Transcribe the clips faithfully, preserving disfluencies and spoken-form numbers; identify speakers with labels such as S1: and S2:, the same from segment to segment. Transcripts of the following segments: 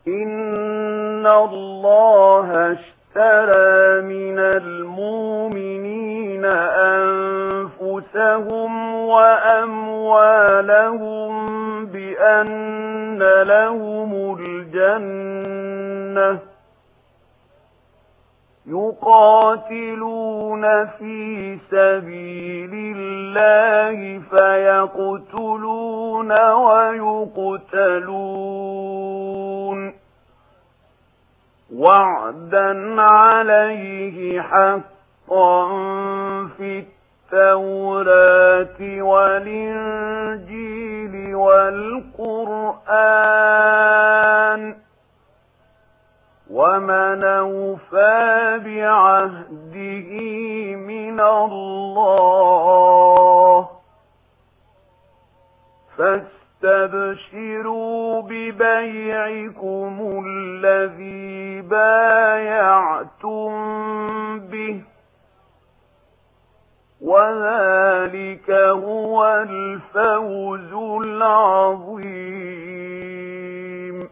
S1: إن الله اشترى من المؤمنين أنفسهم وأموالهم بأن لهم الجنة يقاتلون في سبيل الله فيقتلون ويقتلون وعدا عليه حقا في التوراة والإنجيل والقرآن ومن أوفى بعهده من الله فاستبشروا ببيعكم الذي بايعتم به وذلك هو الفوز العظيم.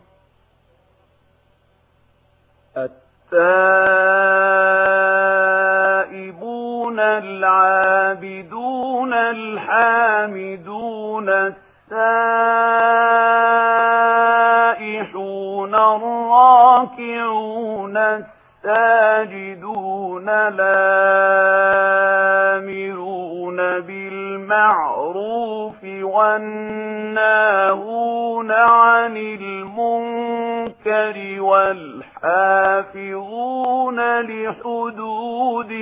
S1: التائبون العابدون الحامدون السائحون الراكعون الساجدون الآمرون بالمعروف والناهون عن المنكر والحافظون لحدود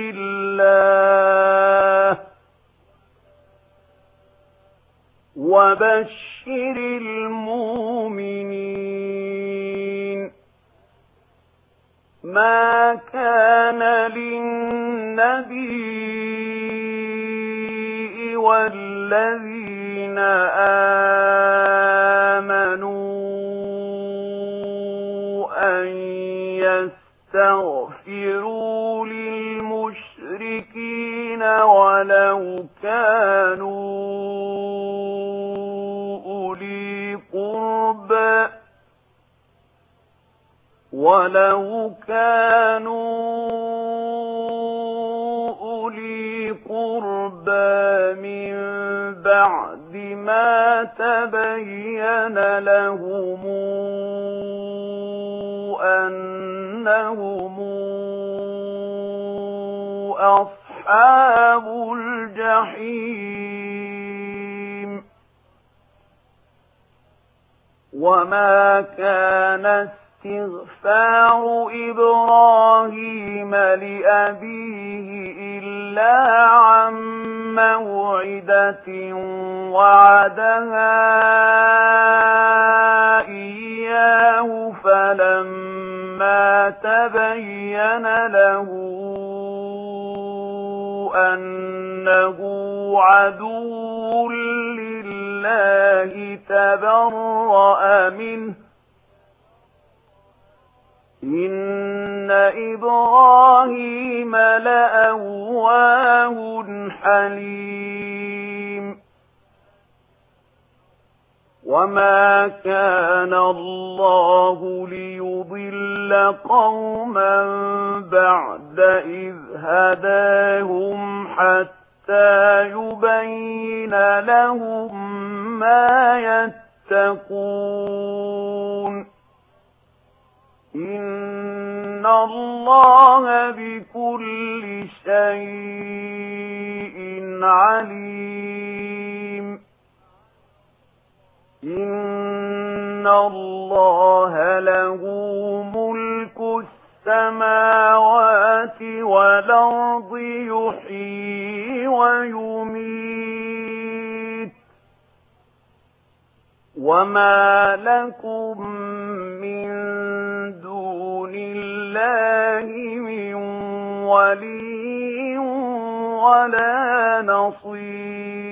S1: الله وبشر المؤمنين. ما كان للنبي والذين آمنوا أن يستغفروا للمشركين ولو كانوا أولي قربى ولو كانوا أولي قربى من بعد ما تبين لهم أنهم أصحاب الجحيم. وما كان استغفار إبراهيم لأبيه إلا عن موعدة وعدها إياه فلما تبين له أنه عدو لله تبرأ منه إن إبراهيم لأواه حليم. وما كان الله ليضل قوما بعد إذ هداهم حتى يبين لهم ما يتقون إن الله بكل شيء عليم. إن الله له ملك السماوات والأرض يحيي ويميت وما لكم من دون الله من ولي ولا نصير.